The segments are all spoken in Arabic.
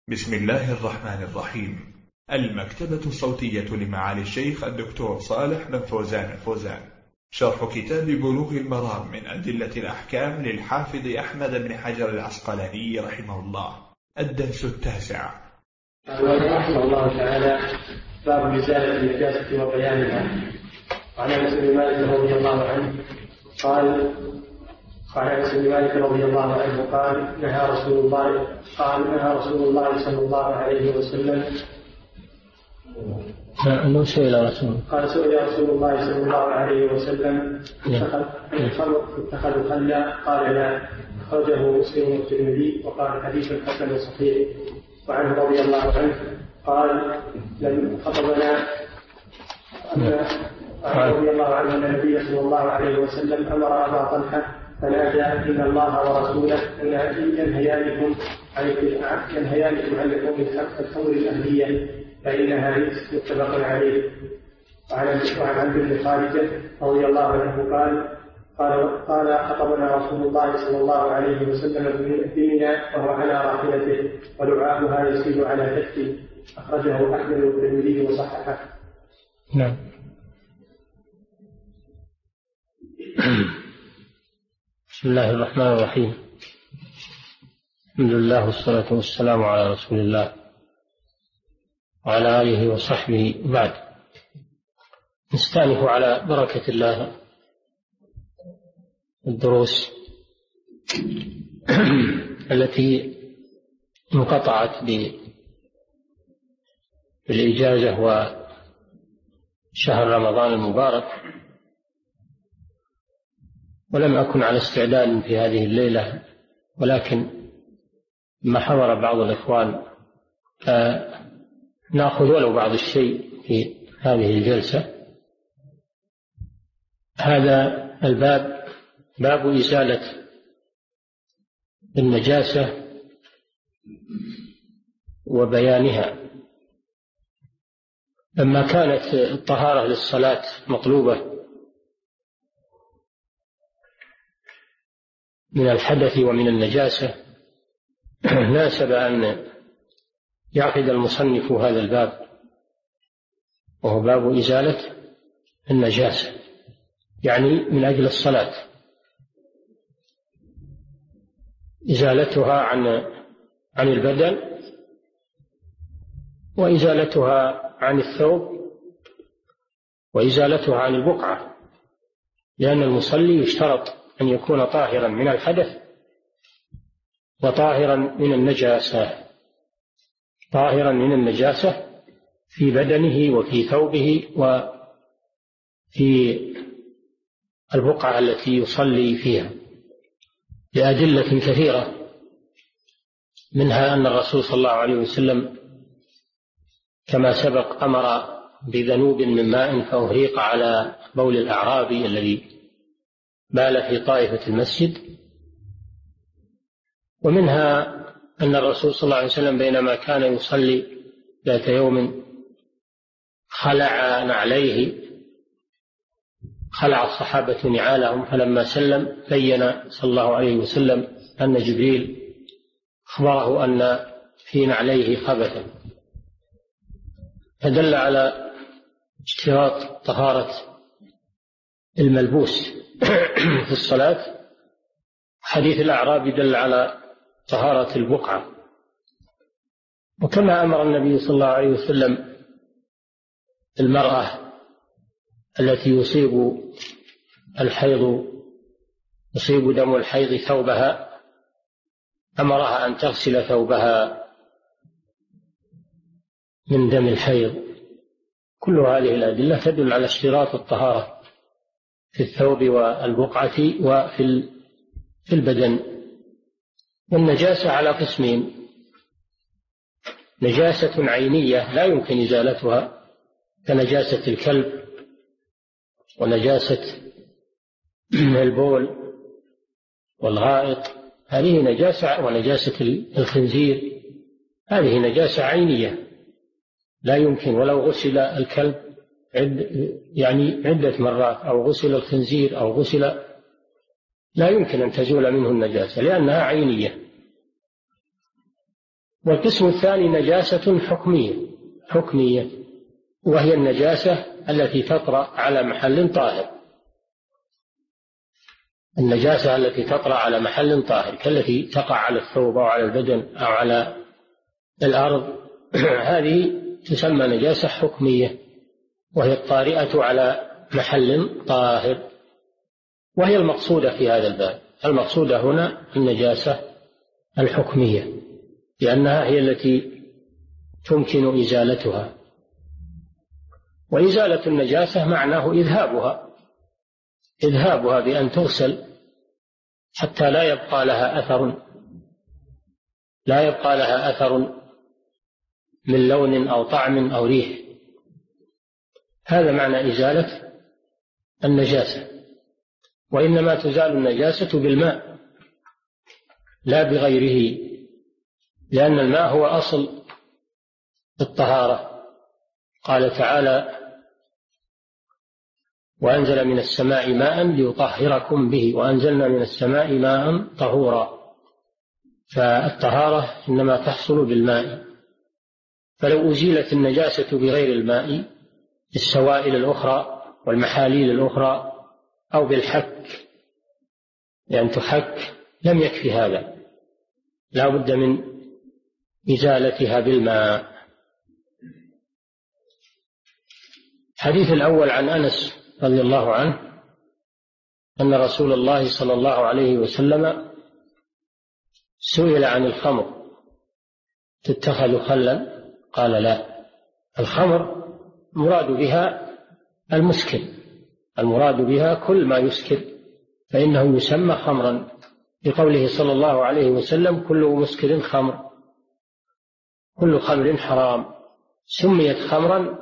بسم الله الرحمن الرحيم. المكتبة الصوتية لمعالي الشيخ الدكتور صالح بن فوزان الفوزان، شرح كتاب بلوغ المرام من أدلة الأحكام للحافظ أحمد بن حجر العسقلاني رحمه الله. الدرس 9. رحمه الله تعالى. باب إزالة النجاسة وبيانها. وعن أنس بن مالك رضي الله عنه قال نهى رسول الله صلى الله عليه وسلم. سئل رسول الله صلى الله عليه وسلم اتخذوا خلا؟ قال لا. أخرجه مسلم والترمذي وقال حديث حسن صحيح. وعنه رضي الله عنه قال لم خطبنا رضي الله عنه أن النبي صلى الله عليه وسلم أمر أبا طلحة فنادى إن الله ورسوله ينهيانكم عن لحوم الخمر الأهلية فإنها رجس. متفق عليه. وعن عبد بن خالد رضي الله عنه قال خطبنا رسول الله صلى الله عليه وسلم بمنى وهو على راحلته ولعابها يسيل على كتفه. أخرجه أحمد والترمذي وصححه. نعم. بسم الله الرحمن الرحيم. الحمد لله والصلاة والسلام على رسول الله وعلى آله وصحبه. بعد، نستأنف على بركة الله الدروس التي انقطعت بالإجازة وشهر رمضان المبارك، ولم أكن على استعداد في هذه الليلة، ولكن ما حضر بعض الإخوان نأخذ ولو بعض الشيء في هذه الجلسة. هذا الباب باب إزالة النجاسة وبيانها. لما كانت الطهارة للصلاة مطلوبة من الحدث ومن النجاسة، ناسب أن يعقد المصنف هذا الباب، وهو باب إزالة النجاسة، يعني من أجل الصلاة، إزالتها عن البدن وإزالتها عن الثوب وإزالتها عن البقعة، لأن المصلي يشترط أن يكون طاهرا من الحدث وطاهرا من النجاسة، طاهرا من النجاسة في بدنه وفي ثوبه وفي البقعة التي يصلي فيها، لأدلة كثيرة، منها أن الرسول صلى الله عليه وسلم كما سبق أمر بذنوب من ماء فأهريق على بول الأعرابي الذي بال في طائفة المسجد. ومنها أن الرسول صلى الله عليه وسلم بينما كان يصلي ذات يوم خلع نعليه، خلع الصحابة نعالهم، فلما سلم بين صلى الله عليه وسلم أن جبريل أخبره أن في نعليه خبثا، فدل على اشتراط طهارة الملبوس في الصلاة. حديث الأعرابي دل على طهارة البقعة. وكما أمر النبي صلى الله عليه وسلم المرأة التي يصيب دم الحيض ثوبها، أمرها أن تغسل ثوبها من دم الحيض. كل هذه الأدلة تدل على اشتراط الطهارة في الثوب والبقعة وفي البدن. والنجاسة على قسمين: نجاسة عينية لا يمكن إزالتها كنجاسة الكلب ونجاسة البول والغائط، هذه نجاسة، ونجاسة الخنزير هذه نجاسة عينية لا يمكن، ولو غسل الكلب عدة مرات أو غسل الخنزير أو غسل، لا يمكن أن تزول منه النجاسة لأنها عينية. والقسم الثاني نجاسة حكمية، وهي النجاسة التي تطرأ على محل طاهر. النجاسة التي تطرأ على محل طاهر كالتي تقع على الثوب أو على البدن أو على الأرض هذه تسمى نجاسة حكمية، وهي الطارئة على محل طاهر، وهي المقصودة في هذا الباب. المقصودة هنا النجاسة الحكمية، لأنها هي التي تمكن إزالتها. وإزالة النجاسة معناه إذهابها بأن تغسل حتى لا يبقى لها أثر من لون أو طعم أو ريح. هذا معنى إزالة النجاسة. وإنما تزال النجاسة بالماء لا بغيره، لأن الماء هو أصل الطهارة. قال تعالى: وأنزل من السماء ماء ليطهركم به وأنزلنا من السماء ماء طهورا. فالطهارة إنما تحصل بالماء، فلو أزيلت النجاسة بغير الماء بالسوائل الأخرى والمحاليل الأخرى أو بالحك، لأن تحك، لم يكفي هذا، لا بد من إزالتها بالماء. الحديث الأول عن أنس رضي الله عنه أن رسول الله صلى الله عليه وسلم سئل عن الخمر تتخذ خلا؟ قال: لا، الخمر مراد بها المسكر، المراد بها كل ما يسكر فإنه يسمى خمرا، لقوله صلى الله عليه وسلم: كل مسكر خمر، كل خمر حرام. سميت خمرا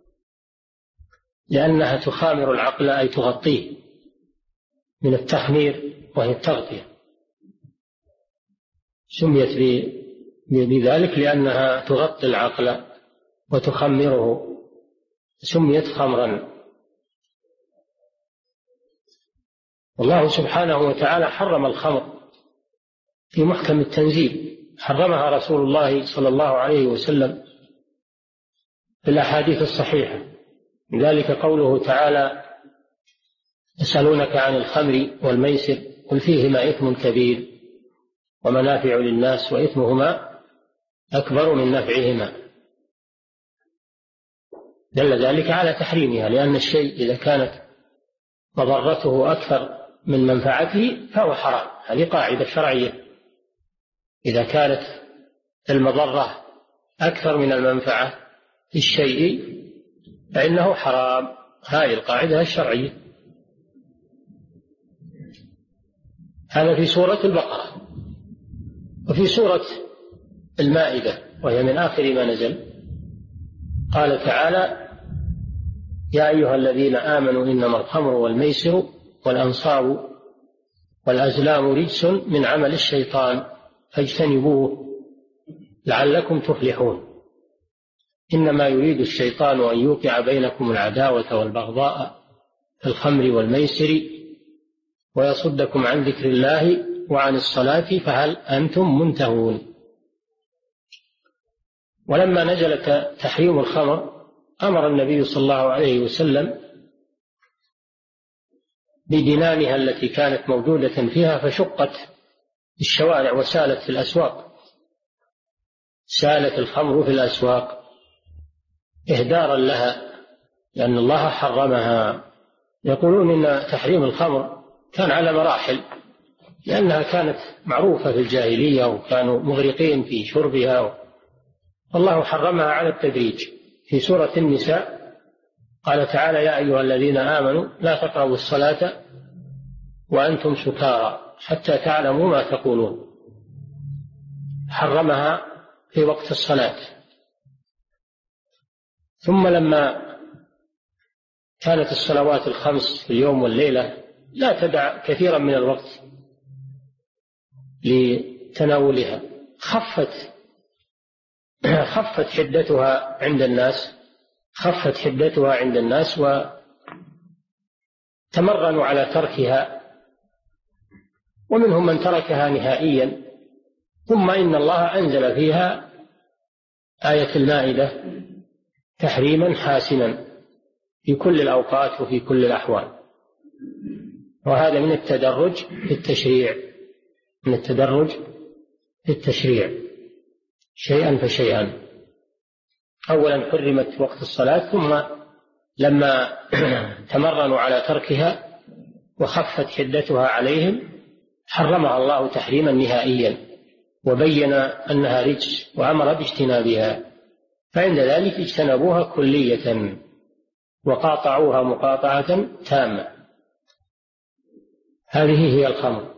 لأنها تخامر العقل، أي تغطيه، من التخمير وهي التغطية. سميت بذلك لأنها تغطي العقل وتخمره، سميت خمرا. والله سبحانه وتعالى حرم الخمر في محكم التنزيل، حرمها رسول الله صلى الله عليه وسلم في الأحاديث الصحيحة. لذلك قوله تعالى: يسألونك عن الخمر والميسر قل فيهما إثم كبير ومنافع للناس وإثمهما أكبر من نفعهما. دل ذلك على تحريمها، لأن الشيء إذا كانت مضرته أكثر من منفعته فهو حرام. هذه قاعدة شرعية، إذا كانت المضرة أكثر من المنفعة في الشيء فإنه حرام. هذه القاعدة الشرعية. هذا في سورة البقرة. وفي سورة المائدة وهي من آخر ما نزل قال تعالى: يا أيها الذين آمنوا إنما الخمر والميسر والأنصاب والأزلام رجس من عمل الشيطان فاجتنبوه لعلكم تفلحون. إنما يريد الشيطان أن يوقع بينكم العداوة والبغضاء في الخمر والميسر ويصدكم عن ذكر الله وعن الصلاة فهل أنتم منتهون. ولما نزل تحريم الخمر أمر النبي صلى الله عليه وسلم بدنانها التي كانت موجودة فيها، فشقت الشوارع وسالت في الأسواق، سالت الخمر في الأسواق إهدارا لها، لأن الله حرمها. يقولون إن تحريم الخمر كان على مراحل، لأنها كانت معروفة في الجاهلية وكانوا مغرقين في شربها، والله حرمها على التدريج. في سورة النساء قال تعالى: يا أيها الذين آمنوا لا تقربوا الصلاة وأنتم سكارى حتى تعلموا ما تقولون. حرمها في وقت الصلاة. ثم لما كانت الصلوات الخمس في اليوم والليلة لا تدع كثيرا من الوقت لتناولها، خفت حدتها عند الناس وتمرنوا على تركها، ومنهم من تركها نهائيا. ثم إن الله أنزل فيها آية المائدة تحريما حاسما في كل الأوقات وفي كل الأحوال. وهذا من التدرج في التشريع، من التدرج في التشريع شيئا فشيئا. أولا حرمت وقت الصلاة، ثم لما تمرنوا على تركها وخفت حدتها عليهم حرمها الله تحريما نهائيا، وبين أنها رجس وأمر باجتنابها، فعند ذلك اجتنبوها كلية وقاطعوها مقاطعة تامة. هذه هي الخمر.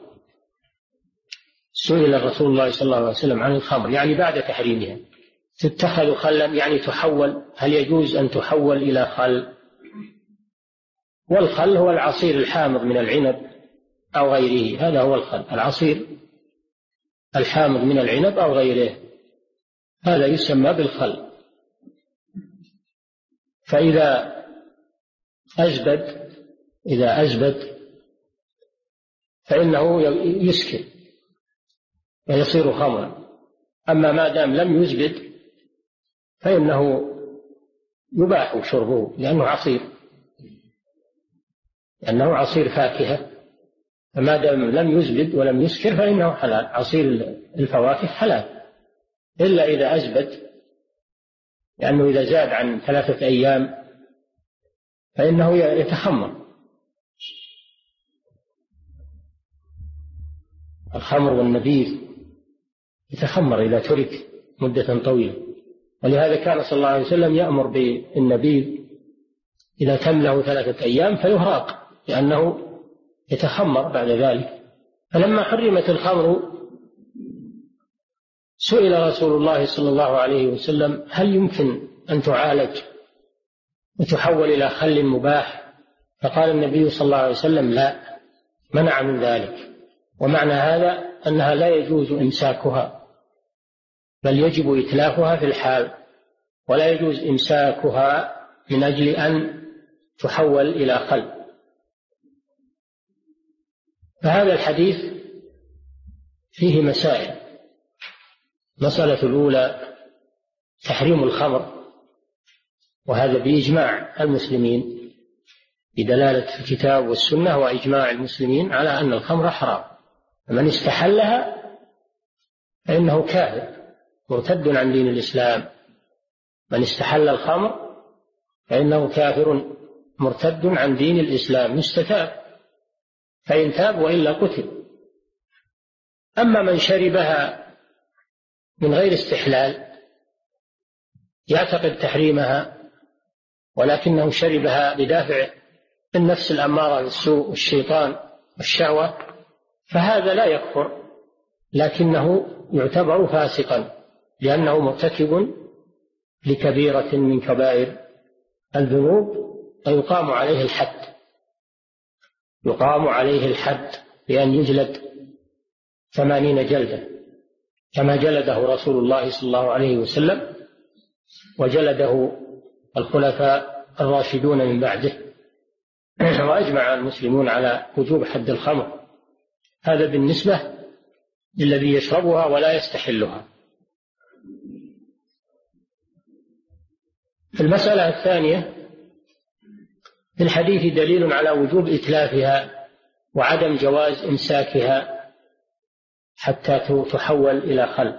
سئل رسول الله صلى الله عليه وسلم عن الخمر، يعني بعد تحريمها، تتخذ خلا، يعني تحول، هل يجوز أن تحول إلى خل؟ والخل هو العصير الحامض من العنب أو غيره، هذا هو الخل، العصير الحامض من العنب أو غيره، هذا يسمى بالخل. فإذا أزبد فإنه يسكر ويصير خمرا. أما ما دام لم يزبد فإنه يباح شربه، لأنه عصير فاكهة، فما دام لم يزبد ولم يسكر فإنه حلال. عصير الفواكه حلال إلا إذا أزبد، لأنه إذا زاد عن 3 أيام فإنه يتخمر. الخمر والنبيذ يتخمر إذا ترك مدة طويلة، ولهذا كان صلى الله عليه وسلم يأمر بالنبيذ إذا تم له 3 أيام فيهراق، لأنه يتخمر بعد ذلك. فلما حرمت الخمر سئل رسول الله صلى الله عليه وسلم هل يمكن أن تعالج وتحول إلى خل مباح؟ فقال النبي صلى الله عليه وسلم لا، منع من ذلك. ومعنى هذا أنها لا يجوز إمساكها، بل يجب إتلافها في الحال، ولا يجوز إمساكها من أجل أن تحول إلى خل. فهذا الحديث فيه مسائل. مسألة الأولى تحريم الخمر، وهذا بإجماع المسلمين بدلالة الكتاب والسنة وإجماع المسلمين على أن الخمر حرام، فمن استحلها فإنه كافر مرتد عن دين الإسلام. من استحل الخمر فإنه كافر مرتد عن دين الإسلام، يستتاب، فإن تاب وإلا قتل. أما من شربها من غير استحلال يعتقد تحريمها ولكنه شربها بدافع النفس الأمارة بالسوء والشيطان والشهوة، فهذا لا يكفر، لكنه يعتبر فاسقا لأنه مرتكب لكبيرة من كبائر الذنوب، ويقام عليه الحد، يقام عليه الحد بأن يجلد 80 جلدة كما جلده رسول الله صلى الله عليه وسلم، وجلده الخلفاء الراشدون من بعده. وأجمع المسلمون على وجوب حد الخمر. هذا بالنسبة للذي يشربها ولا يستحلها. في المسألة الثانية في الحديث دليل على وجوب إتلافها وعدم جواز إمساكها حتى تحول إلى خل،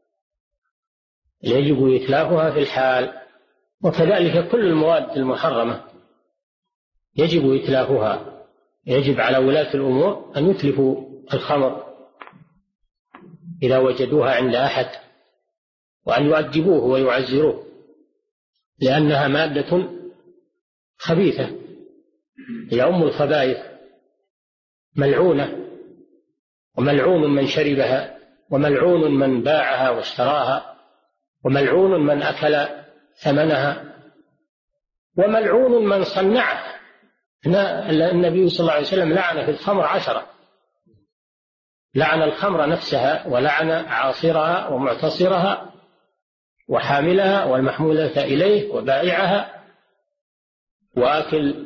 يجب إتلافها في الحال. وكذلك كل المواد المحرمة يجب إتلافها، يجب على ولاة الأمور أن يتلفوا الخمر إذا وجدوها عند أحد، وأن يؤدبوه ويعزروه، لأنها مادة خبيثة، هي أم الخبائث، ملعونة، وملعون من شربها، وملعون من باعها واشتراها، وملعون من أكل ثمنها، وملعون من صنعها. النبي صلى الله عليه وسلم لعن في الخمر 10، لعن الخمر نفسها، ولعن عاصرها ومعتصرها وحاملها والمحمولة إليه وبائعها وآكل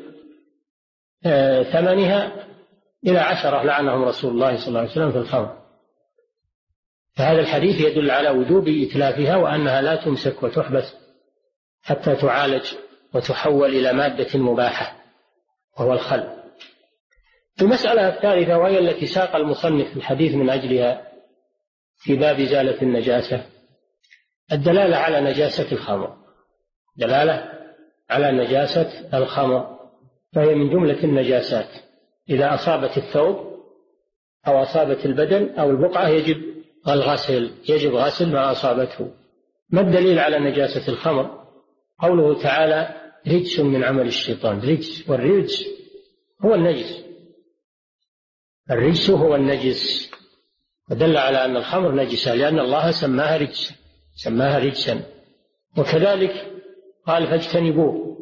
ثمنها، إلى 10 لعنهم رسول الله صلى الله عليه وسلم في الخمر. فهذا الحديث يدل على وجوب إتلافها وأنها لا تمسك وتحبس حتى تعالج وتحول إلى مادة مباحة وهو الخل. المسألة الثالثة وهي التي ساق المصنف الحديث من أجلها في باب إزالة النجاسة الدلالة على نجاسة الخمر، دلالة على نجاسة الخمر، فهي من جملة النجاسات إذا أصابت الثوب أو أصابت البدن أو البقعة يجب غسل ما أصابته. ما الدليل على نجاسة الخمر؟ قوله تعالى رجس من عمل الشيطان، رجس، والرجس هو النجس، الرجس هو النجس، ودل على أن الخمر نجسة لأن الله سماها رجسا. وكذلك قال فاجتنبوه،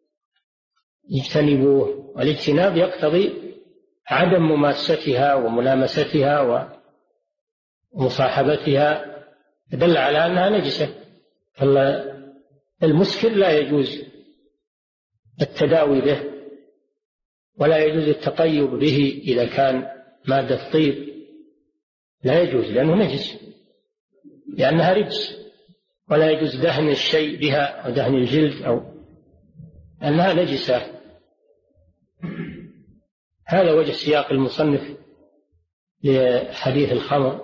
والاجتناب يقتضي عدم مماستها وملامستها ومصاحبتها، دل على أنها نجسة. المسكر لا يجوز التداوي به ولا يجوز التطيب به إذا كان مادة طيب، لا يجوز لأنه نجس، لأنها رجس. ولا يجوز دهن الشيء بها ودهن الجلد أو أنها نجسة. هذا وجه سياق المصنف لحديث الخمر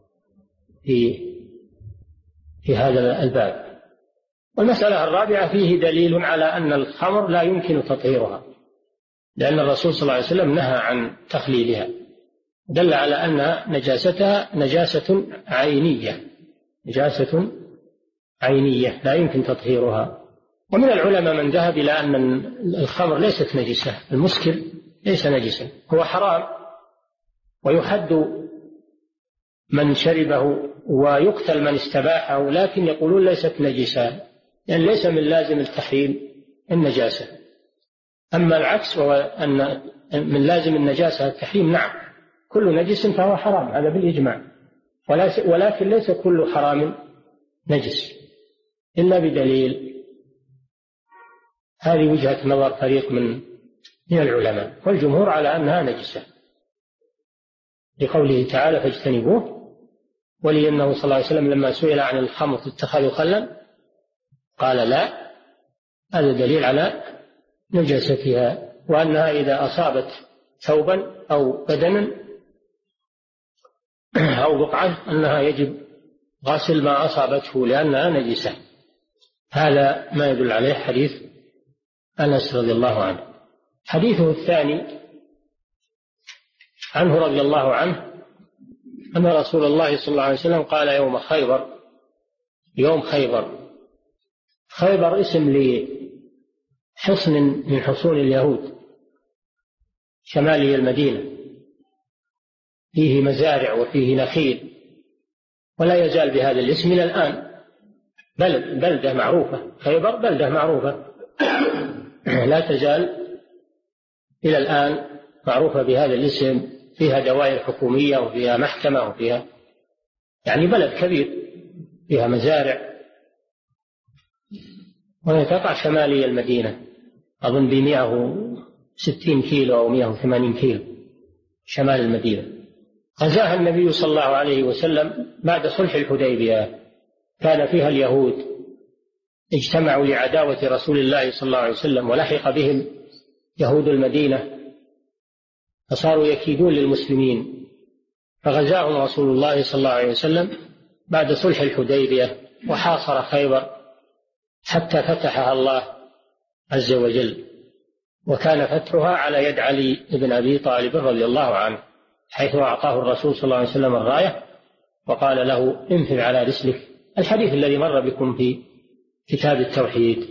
في هذا الباب. والمسألة الرابعة فيه دليل على أن الخمر لا يمكن تطهيرها، لأن الرسول صلى الله عليه وسلم نهى عن تخليلها، دل على أن نجاستها نجاسة عينية لا يمكن تطهيرها. ومن العلماء من ذهب إلى أن الخمر ليست نجسة، المسكر ليس نجسا، هو حرام ويحد من شربه ويقتل من استباحه، لكن يقولون ليست نجسة، لأن ليس من لازم التحريم النجاسة. أما العكس وهو أن من لازم النجاسة التحريم، نعم كل نجس فهو حرام، هذا بالإجماع، ولكن ليس كل حرام نجس إلا بدليل. هذه وجهة نظر فريق من العلماء، والجمهور على أنها نجسة لقوله تعالى فاجتنبوه. ولأنه صلى الله عليه وسلم لما سئل عن الخمر اتخذوا خلا قال لا، هذا دليل على نجاستها، وأنها إذا أصابت ثوبا أو بدنا أو بقعة أنها يجب غسل ما أصابته لأنها نجسة. هذا ما يدل عليه حديث أنس رضي الله عنه. حديثه الثاني عنه رضي الله عنه أن رسول الله صلى الله عليه وسلم قال يوم خيبر اسم لحصن من حصون اليهود شمالي المدينة، فيه مزارع وفيه نخيل، ولا يزال بهذا الاسم إلى الآن، بلدة معروفة، خيبر بلدة معروفة لا تزال إلى الآن معروفة بهذا الاسم، فيها دوائر حكومية وفيها محكمة وفيها يعني بلد كبير، فيها مزارع، وهي تقع شمالي المدينة، أظن ب160 كيلو أو 180 كيلو شمال المدينة. غزاها النبي صلى الله عليه وسلم بعد صلح الحديبية، كان فيها اليهود اجتمعوا لعداوة رسول الله صلى الله عليه وسلم، ولحق بهم يهود المدينة فصاروا يكيدون للمسلمين، فغزاهم رسول الله صلى الله عليه وسلم بعد صلح الحديبية وحاصر خيبر حتى فتحها الله عز وجل، وكان فتحها على يد علي بن أبي طالب رضي الله عنه، حيث أعطاه الرسول صلى الله عليه وسلم الراية وقال له انفذ على رسلك، الحديث الذي مر بكم في كتاب التوحيد.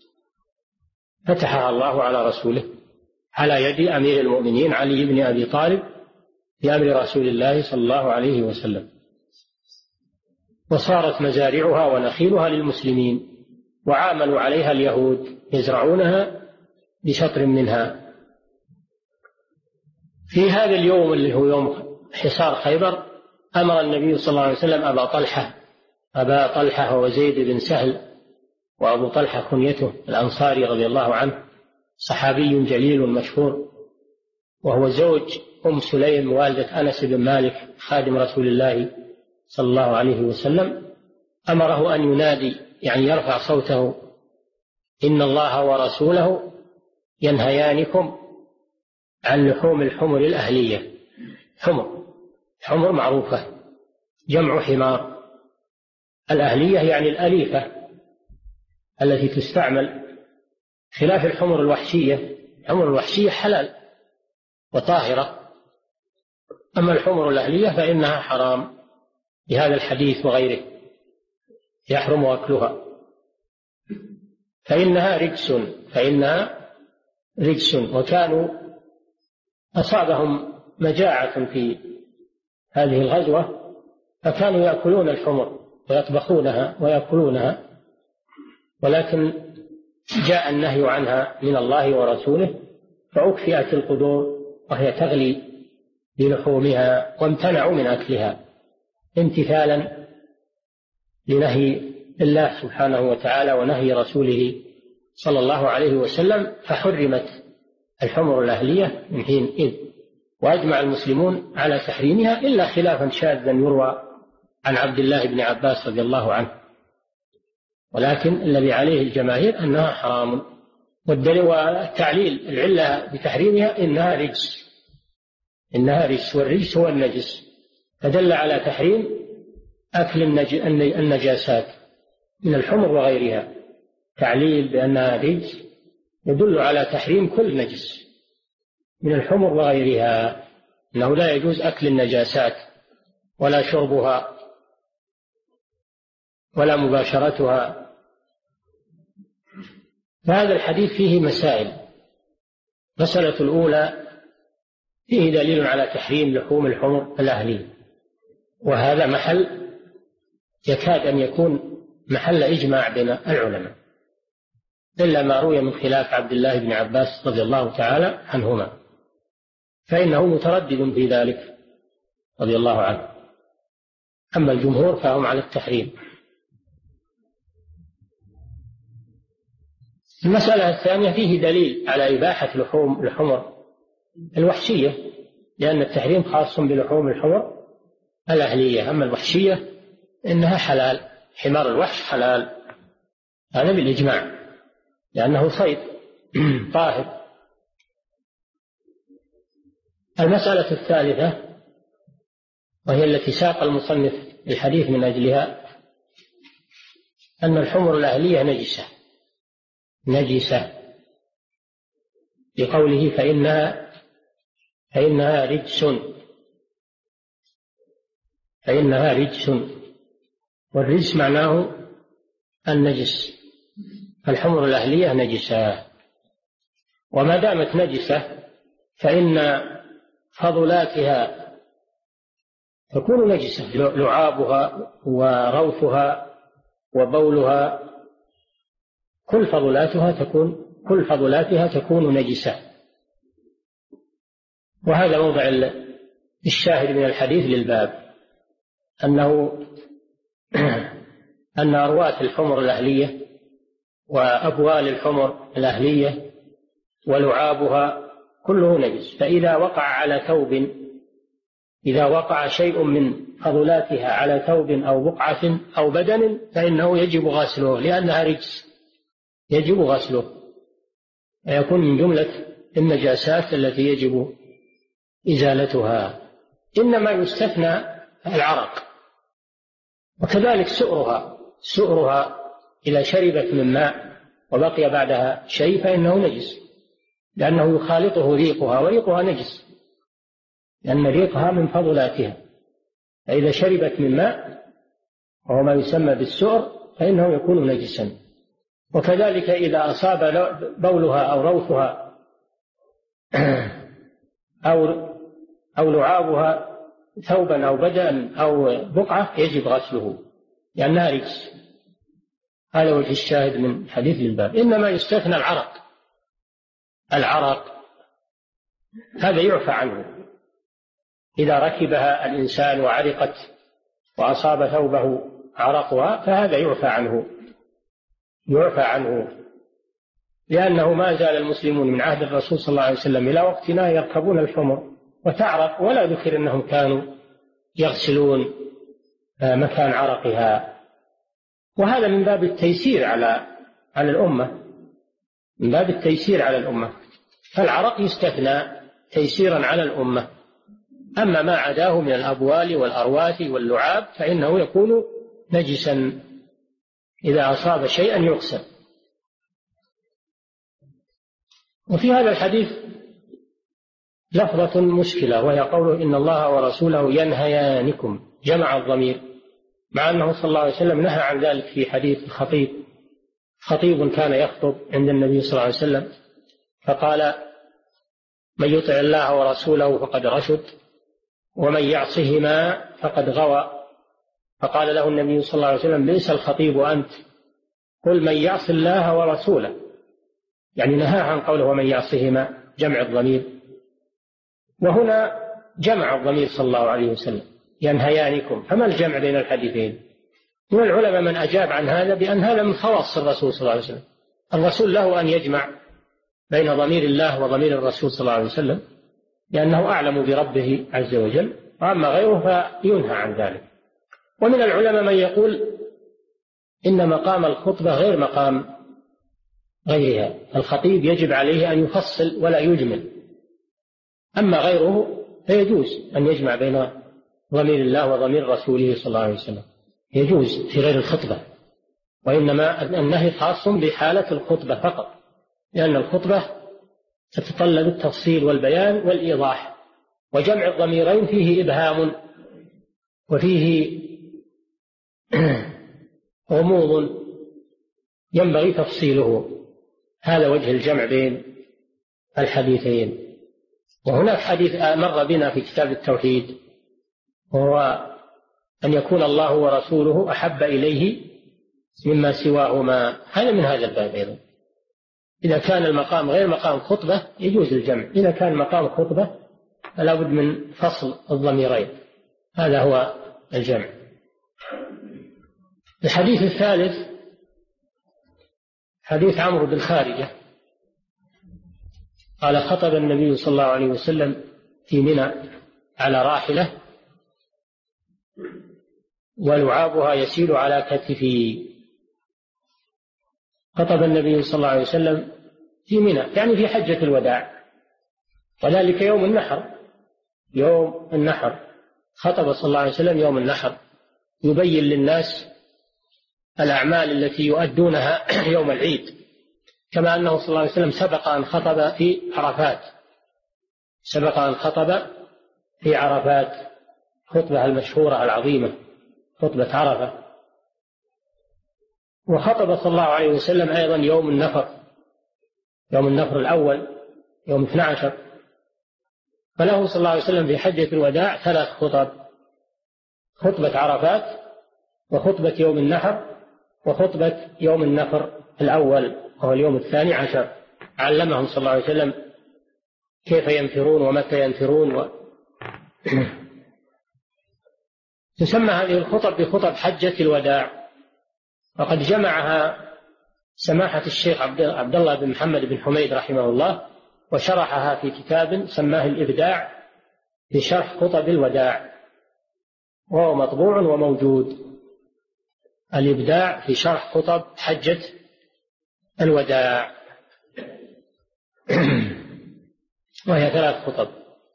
فتحها الله على رسوله على يد أمير المؤمنين علي بن أبي طالب بأمر رسول الله صلى الله عليه وسلم، وصارت مزارعها ونخيلها للمسلمين، وعاملوا عليها اليهود يزرعونها بشطر منها. في هذا اليوم اللي هو يوم حصار خيبر أمر النبي صلى الله عليه وسلم أبا طلحة هو زيد بن سهل، وأبو طلحة كنيته الأنصاري رضي الله عنه، صحابي جليل مشهور، وهو زوج أم سليم والدة أنس بن مالك خادم رسول الله صلى الله عليه وسلم أمره أن ينادي، يعني يرفع صوته: إن الله ورسوله ينهيانكم عن لحوم الحمر الأهلية. حمر معروفة، جمع حمار. الأهلية يعني الأليفة التي تستعمل، خلاف الحمر الوحشية. الحمر الوحشية حلال وطاهرة، أما الحمر الأهلية فإنها حرام بهذا الحديث وغيره، يحرم أكلها، فإنها رجس. وكانوا أصابهم مجاعة في هذه الغزوة، فكانوا يأكلون الحمر ويطبخونها ويأكلونها، ولكن جاء النهي عنها من الله ورسوله، فأكفئت القدور وهي تغلي بلحومها، وامتنعوا من أكلها امتثالا لنهي الله سبحانه وتعالى ونهي رسوله صلى الله عليه وسلم، فحرمت الحمر الأهلية من حينئذ. وأجمع المسلمون على تحريمها إلا خلافا شاذا يروى عن عبد الله بن عباس رضي الله عنه، ولكن الذي عليه الجماهير أنها حرام. والتعليل العلة بتحريمها إنها رجس، والرجس هو النجس، فدل على تحريم أكل النجاسات من الحمر وغيرها. تعليل بأنها رجس يدل على تحريم كل نجس من الحمر وغيرها، أنه لا يجوز أكل النجاسات ولا شربها ولا مباشرتها. فهذا الحديث فيه مسائل. مسألة الأولى: فيه دليل على تحريم لحوم الحمر الأهلية، وهذا محل يكاد أن يكون محل إجماع بين العلماء، إلا ما روي من خلاف عبد الله بن عباس رضي الله تعالى عنهما، فإنه متردد في ذلك رضي الله عنه. أما الجمهور فهم على التحريم. المسألة الثانية: فيه دليل على إباحة لحوم الحمر الوحشية، لأن التحريم خاص بلحوم الحمر الأهلية، أما الوحشية إنها حلال، حمار الوحش حلال، هذا بالإجماع لأنه صيد طاهر. المسألة الثالثة وهي التي ساق المصنف الحديث من أجلها: أن الحمر الأهلية نجسة لقوله فإنها رجس، والرجس معناه النجس، الحمر الأهلية نجسة، وما دامت نجسة فإن فضلاتها تكون نجسة، لعابها وروثها وبولها، كل فضلاتها تكون نجسة. وهذا موضع الشاهد من الحديث للباب، أن أرواث الحمر الأهلية وأبوال الحمر الأهلية ولعابها كله نجس، فإذا وقع شيء من فضلاتها على ثوب أو بقعة أو بدن فإنه يجب غسله، لأنها رجس يجب غسله، ويكون من جملة النجاسات التي يجب إزالتها. إنما يستثنى العرق، وكذلك سؤرها إذا شربت من ماء وبقي بعدها شيء فإنه نجس، لأنه يخالطه ريقها، وريقها نجس لأن ريقها من فضلاتها، فإذا شربت من ماء وهو ما يسمى بالسؤر فإنه يكون نجسا. وكذلك إذا أصاب بولها أو روثها أو لعابها ثوبا أو بدنا أو بقعة يجب غسله لأنها رجس. هذا وجه الشاهد من حديث الباب. إنما يستثنى العرق هذا يعفى عنه، إذا ركبها الإنسان وعرقت وأصاب ثوبه عرقها فهذا يعفى عنه لأنه ما زال المسلمون من عهد الرسول صلى الله عليه وسلم إلى وقتنا يركبون الحمر وتعرق، ولا ذكر أنهم كانوا يغسلون مكان عرقها. وهذا من باب التيسير على الأمة، من باب التيسير على الأمة، فالعرق يستثنى تيسيرا على الأمة. أما ما عداه من الأبوال والأرواث واللعاب فإنه يكون نجسا إذا أصاب شيئا يغسل. وفي هذا الحديث لفظة مشكلة، وهي قوله إن الله ورسوله ينهيانكم، جمع الضمير، مع أنه صلى الله عليه وسلم نهى عن ذلك في حديث الخطيب. خطيب كان يخطب عند النبي صلى الله عليه وسلم فقال من يطع الله ورسوله فقد رشد ومن يعصهما فقد غوى. فقال له النبي صلى الله عليه وسلم ليس الخطيب أنت، قل من يعص الله ورسوله، يعني نهى عن قوله ومن يعصهما، جمع الضمير. وهنا جمع الضمير صلى الله عليه وسلم ينهيانكم، فما الجمع بين الحديثين؟ من العلماء من أجاب عن هذا بأن هذا من خواص الرسول صلى الله عليه وسلم، الرسول له أن يجمع بين ضمير الله وضمير الرسول صلى الله عليه وسلم لأنه أعلم بربه عز وجل، وأما غيره فينهى عن ذلك. ومن العلماء من يقول إن مقام الخطبة غير مقام غيرها، الخطيب يجب عليه أن يفصل ولا يجمل، أما غيره فيجوز أن يجمع بين ضمير الله وضمير رسوله صلى الله عليه وسلم، يجوز في غير الخطبة. وإنما النهي خاص بحالة الخطبة فقط، لأن الخطبة تتطلب التفصيل والبيان والإيضاح، وجمع الضميرين فيه إبهام وفيه غموض ينبغي تفصيله. هذا وجه الجمع بين الحديثين. وهناك حديث مر بنا في كتاب التوحيد، وهو أن يكون الله ورسوله أحب إليه مما سواهما، هذا من هذا الباب أيضا. إذا كان المقام غير مقام خطبة يجوز الجمع، إذا كان مقام خطبة فلا بد من فصل الضميرين، هذا هو الجمع. الحديث الثالث حديث عمرو بن خارجة قال خطب النبي صلى الله عليه وسلم في منى على راحلة ولعابها يسيل على كتفه. خطب النبي صلى الله عليه وسلم في منى يعني في حجة الوداع، وذلك يوم النحر. يوم النحر خطب صلى الله عليه وسلم يوم النحر يبين للناس الأعمال التي يؤدونها يوم العيد، كما أنه صلى الله عليه وسلم سبق أن خطب في عرفات، سبق أن خطب في عرفات خطبة المشهورة العظيمة، خطبة عرفة. وخطب صلى الله عليه وسلم أيضا يوم النفر، يوم النفر الأول يوم 12. فله صلى الله عليه وسلم في حجة الوداع 3 خطب: خطبة عرفات، وخطبة يوم النحر، وخطبة يوم النفر الأول وهو اليوم 12. علمهم صلى الله عليه وسلم كيف ينفرون ومتى ينفرون تسمى هذه الخطب بخطب حجة الوداع، وقد جمعها سماحة الشيخ عبد الله بن محمد بن حميد رحمه الله، وشرحها في كتاب سماه الإبداع في شرح خطب الوداع، وهو مطبوع وموجود. الإبداع في شرح خطب حجة الوداع وهي 3 خطب.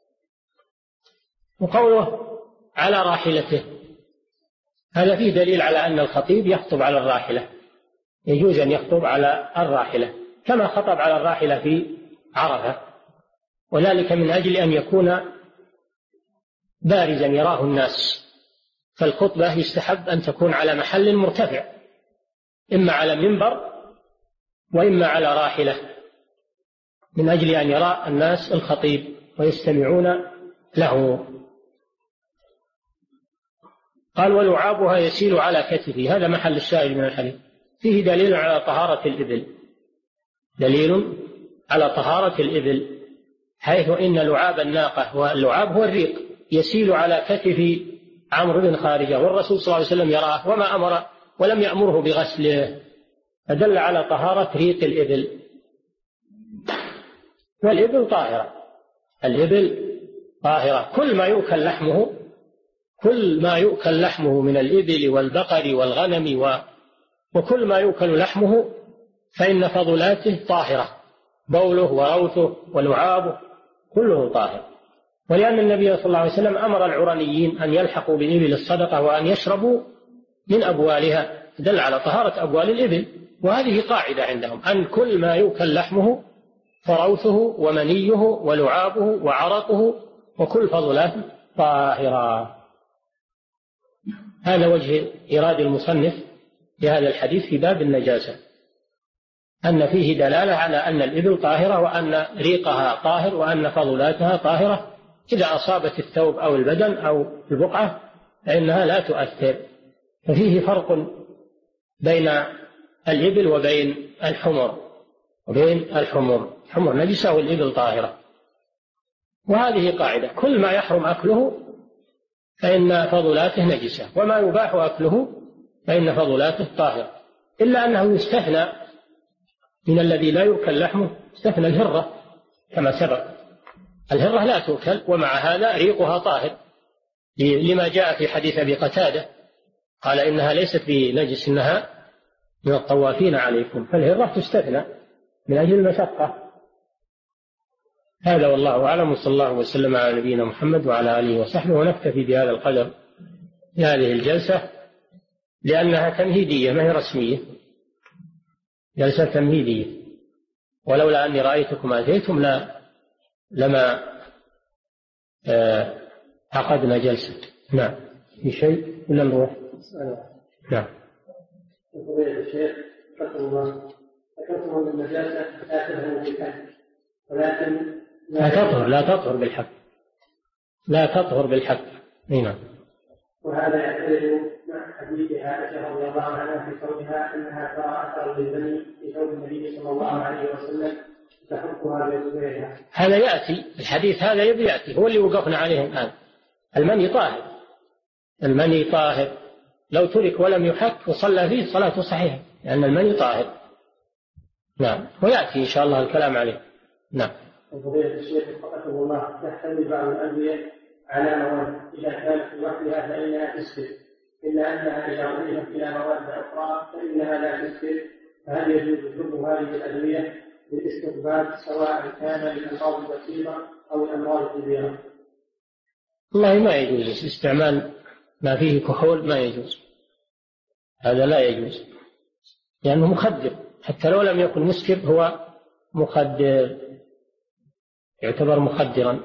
وقوله على راحلته هذا فيه دليل على أن الخطيب يخطب على الراحلة، يجوز أن يخطب على الراحلة كما خطب على الراحلة في عرفة، وذلك من أجل أن يكون بارزا يراه الناس. فالخطبة يستحب أن تكون على محل مرتفع، إما على منبر وإما على راحلة، من أجل أن يرى الناس الخطيب ويستمعون له. قال ولعابها يسيل على كتفه، هذا محل الشاهد من الحديث. فيه دليل على طهارة الإبل، دليل على طهارة الإبل، حيث إن لعاب الناقة، واللعاب هو الريق، يسيل على كتف عمرو بن خارجة، والرسول صلى الله عليه وسلم يراه وما أمر ولم يأمره بغسله، فدل على طهارة ريق الإبل. والإبل طاهرة، الإبل طاهرة، كل ما يؤكل لحمه كل ما يؤكل لحمه من الإبل والبقر والغنم وكل ما يؤكل لحمه فإن فضلاته طاهرة، بوله وروثه ولعابه كله طاهر. ولأن النبي صلى الله عليه وسلم أمر العرنيين أن يلحقوا بإبل الصدقة وأن يشربوا من أبوالها، دل على طهارة أبوال الإبل. وهذه قاعدة عندهم أن كل ما يؤكل لحمه فروثه ومنيه ولعابه وعرقه وكل فضلاته طاهرة. هذا وجه إيراد المصنف بهذا الحديث في باب النجاسة، أن فيه دلالة على أن الإبل طاهرة وأن ريقها طاهر وأن فضلاتها طاهرة. إذا أصابت الثوب أو البدن أو البقعة فإنها لا تؤثر. ففيه فرق بين الإبل وبين الحمر. الحمر نجسة والإبل طاهرة. وهذه قاعدة، كل ما يحرم أكله فإن فضلاته نجسة، وما يباح أكله فإن فضلاته طاهرة، إلا أنه يستثنى من الذي لا يؤكل لحمه، استثنى الهرة كما سبق. الهرة لا تؤكل ومع هذا ريقها طاهر، لما جاء في حديث أبي قتادة قال إنها ليست بنجس، إنها من الطوافين عليكم. فالهرة تستثنى من أجل المشقة. هذا والله أعلم، وصلى الله وسلم على نبينا محمد وعلى آله وصحبه. ونكتفي بهذا القدر في هذه الجلسة لأنها تمهيدية ما هي رسمية، جلسة تمهيدية. ولولا أني رأيتكم أتيتم لما عقدنا جلسة. نعم، في شيء ولا نروح؟ نعم. فضيلة الشيخ رحمه الله، ذكرتم أن النجاسة لا تذهب بالحد، ولكن لا تطهر بالحد، لا تطهر بالحد. نعم. وهذا يعترض مع حديث عائشة رضي الله عنها في قولها أنها ترى أثر للمني في ثوب النبي صلى الله عليه وسلم تحكها بأصبعها. هذا يأتي الحديث، هذا يأتي هو اللي وقفنا عليه الآن. المني طاهر، المني طاهر لو ترك ولم يحك وصلى فيه صلاته صحيحة، لأن المني طاهر. نعم، ويأتي إن شاء الله الكلام عليه. نعم. فضيلة الشيخ رحمه الله، تحتوي بعض الأدوية على مواد إذا كانت لوحدها فإنها تسكر، إلا أنها إذا أضيفت إلى مواد أخرى فإنها لا تسكر، فهل يجوز شرب هذه الأدوية للاستخدام سواء كان للأمراض البسيطة أو الأمراض الكبيرة؟ والله ما يجوز استعمال ما فيه كحول، ما يجوز، هذا لا يجوز، لأنه مخدر. حتى لو لم يكن مسكر هو مخدر، يعتبر مخدرا،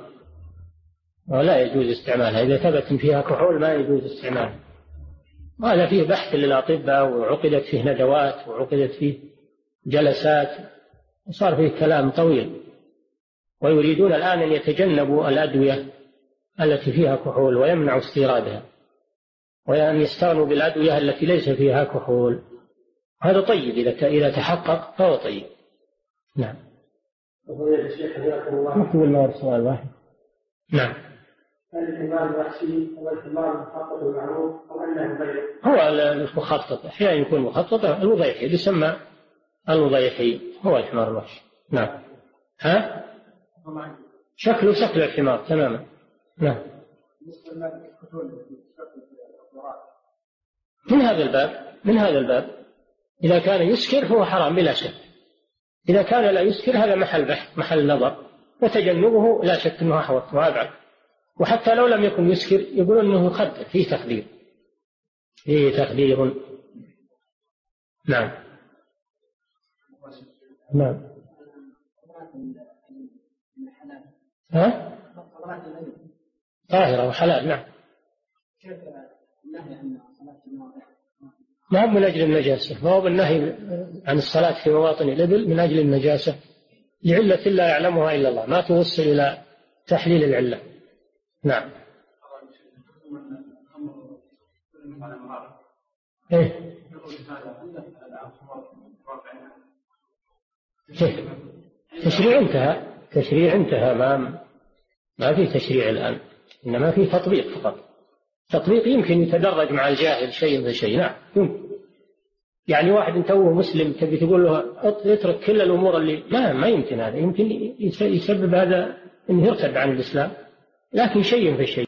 ولا يجوز استعمالها. إذا ثبت فيها كحول ما يجوز استعمالها. وهذا فيه بحث للأطباء، وعقدت فيه ندوات، وعقدت فيه جلسات، وصار فيه كلام طويل. ويريدون الآن أن يتجنبوا الأدوية التي فيها كحول ويمنعوا استيرادها، وأن يستغنوا بالأدوية التي ليس فيها كحول. هذا طيب، إذا تحقق فهو طيب. نعم. وفضيلة الشيخ حفظكم الله، نكتب الموارد سؤال واحد. نعم. هل الحمار الوحشي هو الحمار المخطط المعروف أو أنه غيره؟ هو المخطط، أحيانا يكون مخطط، الوضيحي يسمى الوضيحي، هو الحمار الوحشي. نعم. ها؟ شكله شكل الحمار تماما. نعم. من هذا الباب إذا كان يسكر فهو حرام بلا شك. إذا كان لا يسكر هذا محل بحث، محل نظر، وتجنبه لا شك أنه أحوط وأبعد. وحتى لو لم يكن يسكر يقولون أنه يخدر، فيه تخدير. نعم. نعم. ها؟ طاهرة وحلال. نعم. ما هو من أجل النجاسة، ما هو بالنهي عن الصلاة في مواطن الإبل من أجل النجاسة، لعلة لا يعلمها إلا الله، ما توصل إلى تحليل العلة. نعم. إيه؟ تشريع انتهى، ما في تشريع الآن، إنما في تطبيق فقط. تطبيق يمكن يتدرج مع الجاهل شيء فشيء. نعم يمكن. يعني واحد توه مسلم تبي تقول له اترك كل الأمور اللي ما يمكن، هذا يمكن يسبب هذا إنه يرتد عن الإسلام، لكن شيء فشيء.